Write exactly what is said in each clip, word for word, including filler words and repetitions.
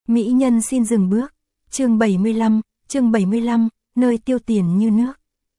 Mỹ nhân xin dừng bước. Chương bảy mươi lăm, chương bảy mươi lăm, nơi tiêu tiền như nước.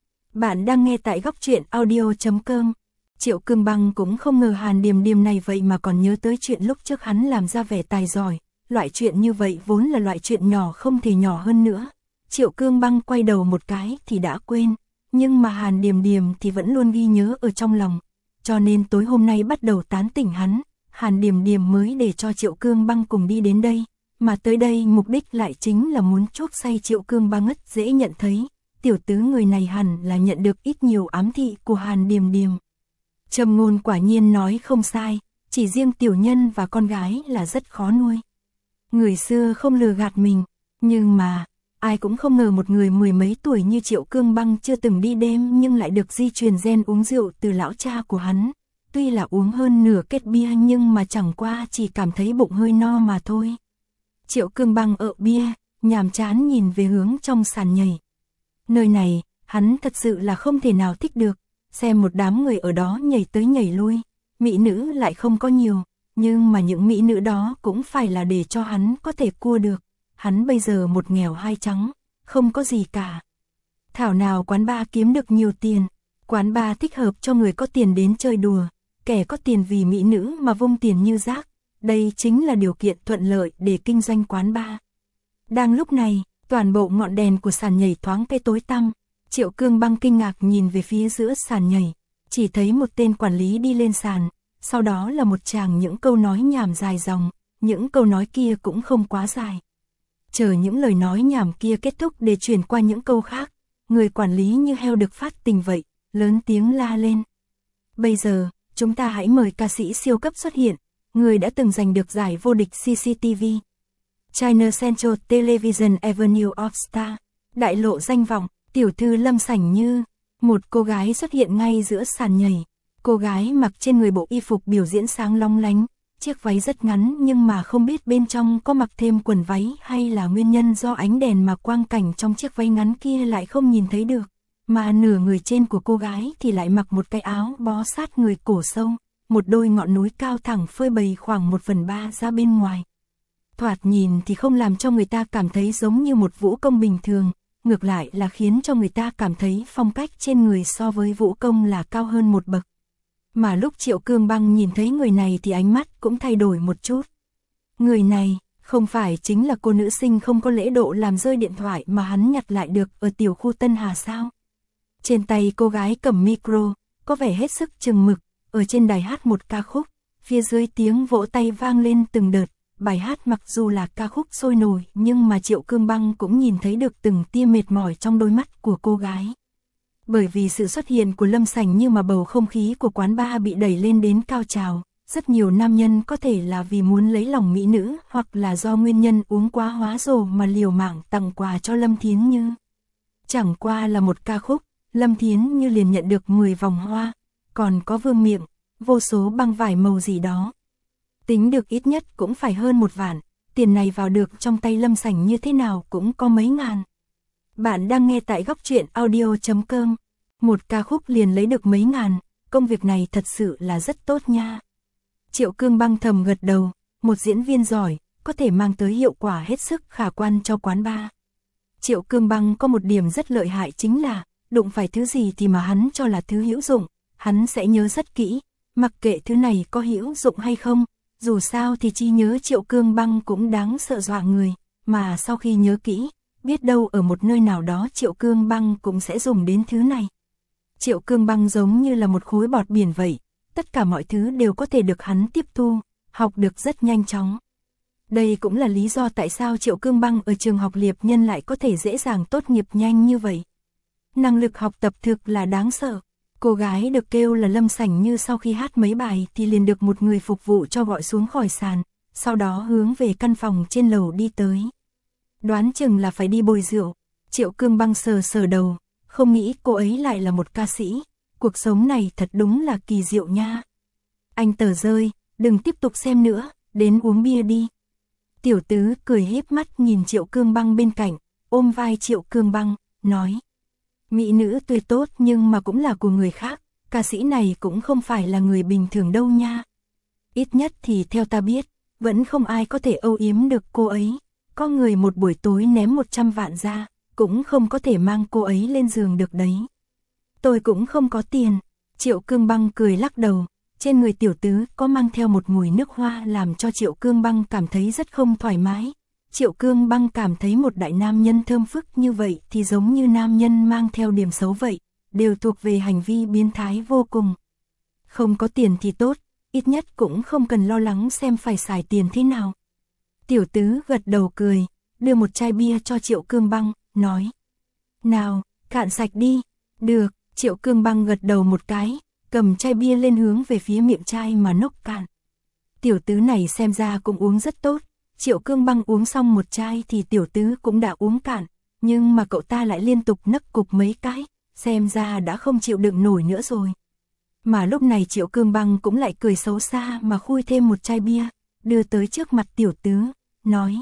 Bạn đang nghe tại góc truyện audio chấm com. Triệu Cương Băng cũng không ngờ Hàn Điềm Điềm này vậy mà còn nhớ tới chuyện lúc trước hắn làm ra vẻ tài giỏi. Loại chuyện như vậy vốn là loại chuyện nhỏ không thể nhỏ hơn nữa. Triệu Cương Băng quay đầu một cái thì đã quên. Nhưng mà Hàn Điềm Điềm thì vẫn luôn ghi nhớ ở trong lòng. Cho nên tối hôm nay bắt đầu tán tỉnh hắn, Hàn Điềm Điềm mới để cho Triệu Cương Băng cùng đi đến đây. Mà tới đây mục đích lại chính là muốn chuốc say Triệu Cương Băng ngất dễ nhận thấy. Tiểu tứ người này hẳn là nhận được ít nhiều ám thị của Hàn Điềm Điềm. Trầm Ngôn quả nhiên nói không sai, chỉ riêng tiểu nhân và con gái là rất khó nuôi. Người xưa không lừa gạt mình, nhưng mà ai cũng không ngờ một người mười mấy tuổi như Triệu Cương Băng chưa từng đi đêm nhưng lại được di truyền gen uống rượu từ lão cha của hắn. Tuy là uống hơn nửa kết bia nhưng mà chẳng qua chỉ cảm thấy bụng hơi no mà thôi. Triệu Cương Băng ợ bia, nhàm chán nhìn về hướng trong sàn nhảy. Nơi này, hắn thật sự là không thể nào thích được, xem một đám người ở đó nhảy tới nhảy lui, mỹ nữ lại không có nhiều, nhưng mà những mỹ nữ đó cũng phải là để cho hắn có thể cua được. Hắn bây giờ một nghèo hai trắng, không có gì cả. Thảo nào quán bar kiếm được nhiều tiền, quán bar thích hợp cho người có tiền đến chơi đùa, kẻ có tiền vì mỹ nữ mà vung tiền như rác. Đây chính là điều kiện thuận lợi để kinh doanh quán bar. Đang lúc này, toàn bộ ngọn đèn của sàn nhảy thoáng cái tối tăm. Triệu Cương Băng kinh ngạc nhìn về phía giữa sàn nhảy, chỉ thấy một tên quản lý đi lên sàn, sau đó là một tràng những câu nói nhảm dài dòng, những câu nói kia cũng không quá dài. Chờ những lời nói nhảm kia kết thúc để chuyển qua những câu khác, người quản lý như heo được phát tình vậy, lớn tiếng la lên. Bây giờ, chúng ta hãy mời ca sĩ siêu cấp xuất hiện, người đã từng giành được giải vô địch xê xê tê vê. China Central Television Avenue of Star, đại lộ danh vọng, tiểu thư Lâm Sảnh Như. Một cô gái xuất hiện ngay giữa sàn nhảy. Cô gái mặc trên người bộ y phục biểu diễn sáng long lánh, chiếc váy rất ngắn nhưng mà không biết bên trong có mặc thêm quần váy hay là nguyên nhân do ánh đèn mà quang cảnh trong chiếc váy ngắn kia lại không nhìn thấy được. Mà nửa người trên của cô gái thì lại mặc một cái áo bó sát người cổ sâu, một đôi ngọn núi cao thẳng phơi bày khoảng một phần ba ra bên ngoài. Thoạt nhìn thì không làm cho người ta cảm thấy giống như một vũ công bình thường, ngược lại là khiến cho người ta cảm thấy phong cách trên người so với vũ công là cao hơn một bậc. Mà lúc Triệu Cương Băng nhìn thấy người này thì ánh mắt cũng thay đổi một chút. Người này, không phải chính là cô nữ sinh không có lễ độ làm rơi điện thoại mà hắn nhặt lại được ở tiểu khu Tân Hà sao? Trên tay cô gái cầm micro, có vẻ hết sức chừng mực, ở trên đài hát một ca khúc, phía dưới tiếng vỗ tay vang lên từng đợt. Bài hát mặc dù là ca khúc sôi nổi nhưng mà Triệu Cương Băng cũng nhìn thấy được từng tia mệt mỏi trong đôi mắt của cô gái. Bởi vì sự xuất hiện của Lâm Sảnh Như mà bầu không khí của quán bar bị đẩy lên đến cao trào. Rất nhiều nam nhân có thể là vì muốn lấy lòng mỹ nữ hoặc là do nguyên nhân uống quá hóa rồ mà liều mạng tặng quà cho Lâm Thiến Như. Chẳng qua là một ca khúc, Lâm Thiến Như liền nhận được mười vòng hoa, còn có vương miện, vô số băng vải màu gì đó. Tính được ít nhất cũng phải hơn một vạn, tiền này vào được trong tay Lâm Sảnh Như thế nào cũng có mấy ngàn. Bạn đang nghe tại góc truyện audio chấm com, một ca khúc liền lấy được mấy ngàn, công việc này thật sự là rất tốt nha. Triệu Cương Băng thầm gật đầu, một diễn viên giỏi, có thể mang tới hiệu quả hết sức khả quan cho quán bar. Triệu Cương Băng có một điểm rất lợi hại chính là, đụng phải thứ gì thì mà hắn cho là thứ hữu dụng, hắn sẽ nhớ rất kỹ, mặc kệ thứ này có hữu dụng hay không. Dù sao thì chi nhớ Triệu Cương Băng cũng đáng sợ dọa người, mà sau khi nhớ kỹ, biết đâu ở một nơi nào đó Triệu Cương Băng cũng sẽ dùng đến thứ này. Triệu Cương Băng giống như là một khối bọt biển vậy, tất cả mọi thứ đều có thể được hắn tiếp thu, học được rất nhanh chóng. Đây cũng là lý do tại sao Triệu Cương Băng ở trường học Liệp Nhân lại có thể dễ dàng tốt nghiệp nhanh như vậy. Năng lực học tập thực là đáng sợ. Cô gái được kêu là Lâm Sảnh Như sau khi hát mấy bài thì liền được một người phục vụ cho gọi xuống khỏi sàn, sau đó hướng về căn phòng trên lầu đi tới. Đoán chừng là phải đi bồi rượu. Triệu Cương Băng sờ sờ đầu, không nghĩ cô ấy lại là một ca sĩ. Cuộc sống này thật đúng là kỳ diệu nha. Anh tờ rơi, đừng tiếp tục xem nữa, đến uống bia đi. Tiểu tứ cười híp mắt nhìn Triệu Cương Băng bên cạnh, ôm vai Triệu Cương Băng, nói. Mỹ nữ tuy tốt nhưng mà cũng là của người khác, ca sĩ này cũng không phải là người bình thường đâu nha. Ít nhất thì theo ta biết, vẫn không ai có thể âu yếm được cô ấy. có người một buổi tối ném một trăm vạn ra, cũng không có thể mang cô ấy lên giường được đấy. Tôi cũng không có tiền. Triệu Cương Băng cười lắc đầu, trên người tiểu tứ có mang theo một mùi nước hoa làm cho Triệu Cương Băng cảm thấy rất không thoải mái. Triệu Cương Băng cảm thấy một đại nam nhân thơm phức như vậy thì giống như nam nhân mang theo điểm xấu vậy, đều thuộc về hành vi biến thái vô cùng. Không có tiền thì tốt, ít nhất cũng không cần lo lắng xem phải xài tiền thế nào. Tiểu tứ gật đầu cười, đưa một chai bia cho Triệu Cương Băng, nói: nào, cạn sạch đi. Được. Triệu Cương Băng gật đầu một cái, cầm chai bia lên hướng về phía miệng chai mà nốc cạn. Tiểu tứ này xem ra cũng uống rất tốt. Triệu Cương Băng uống xong một chai thì tiểu tứ cũng đã uống cạn, nhưng mà cậu ta lại liên tục nấc cục mấy cái, xem ra đã không chịu đựng nổi nữa rồi. Mà lúc này Triệu Cương Băng cũng lại cười xấu xa mà khui thêm một chai bia, đưa tới trước mặt tiểu tứ, nói: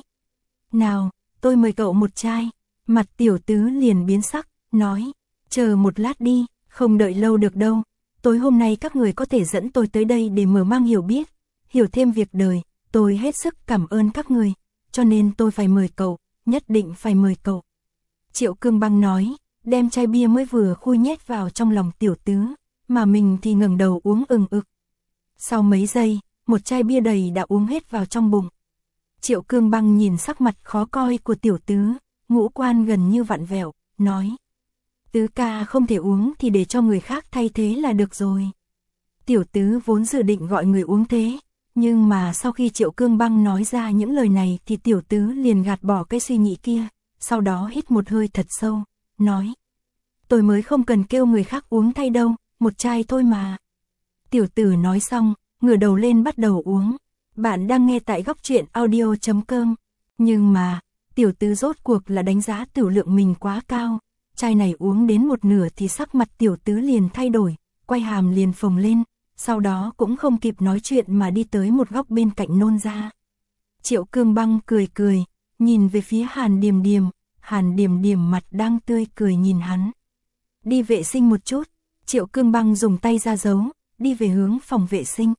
nào, tôi mời cậu một chai. Mặt tiểu tứ liền biến sắc, nói: chờ một lát đi, không đợi lâu được đâu. Tối hôm nay các người có thể dẫn tôi tới đây để mở mang hiểu biết, hiểu thêm việc đời, tôi hết sức cảm ơn các người, cho nên tôi phải mời cậu, nhất định phải mời cậu. Triệu Cương Băng nói, đem chai bia mới vừa khui nhét vào trong lòng tiểu tứ, mà mình thì ngẩng đầu uống ừng ực. Sau mấy giây, một chai bia đầy đã uống hết vào trong bụng. Triệu Cương Băng nhìn sắc mặt khó coi của tiểu tứ, ngũ quan gần như vặn vẹo, nói: tứ ca không thể uống thì để cho người khác thay thế là được rồi. Tiểu tứ vốn dự định gọi người uống thế, nhưng mà sau khi Triệu Cương Băng nói ra những lời này thì tiểu tứ liền gạt bỏ cái suy nghĩ kia, sau đó hít một hơi thật sâu, nói: tôi mới không cần kêu người khác uống thay đâu, một chai thôi mà. Tiểu tử nói xong, ngửa đầu lên bắt đầu uống. Bạn đang nghe tại góc truyện audio chấm com. Nhưng mà, tiểu tứ rốt cuộc là đánh giá tiểu lượng mình quá cao. Chai này uống đến một nửa thì sắc mặt tiểu tứ liền thay đổi, quay hàm liền phồng lên, sau đó cũng không kịp nói chuyện mà đi tới một góc bên cạnh nôn ra. Triệu Cương Băng cười cười, nhìn về phía Hàn Điềm Điềm, Hàn Điềm Điềm mặt đang tươi cười nhìn hắn. Đi vệ sinh một chút, Triệu Cương Băng dùng tay ra dấu, đi về hướng phòng vệ sinh.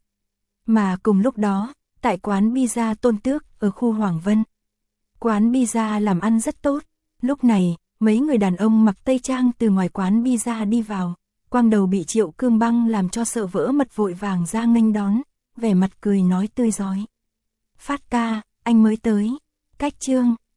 Mà cùng lúc đó, tại quán pizza Tôn Tước ở khu Hoàng Vân. Quán pizza làm ăn rất tốt, lúc này, mấy người đàn ông mặc tây trang từ ngoài quán pizza đi vào, quang đầu bị Triệu Cương Băng làm cho sợ vỡ mật vội vàng ra nghênh đón, vẻ mặt cười nói tươi rói. Phát ca, anh mới tới. Cách chương,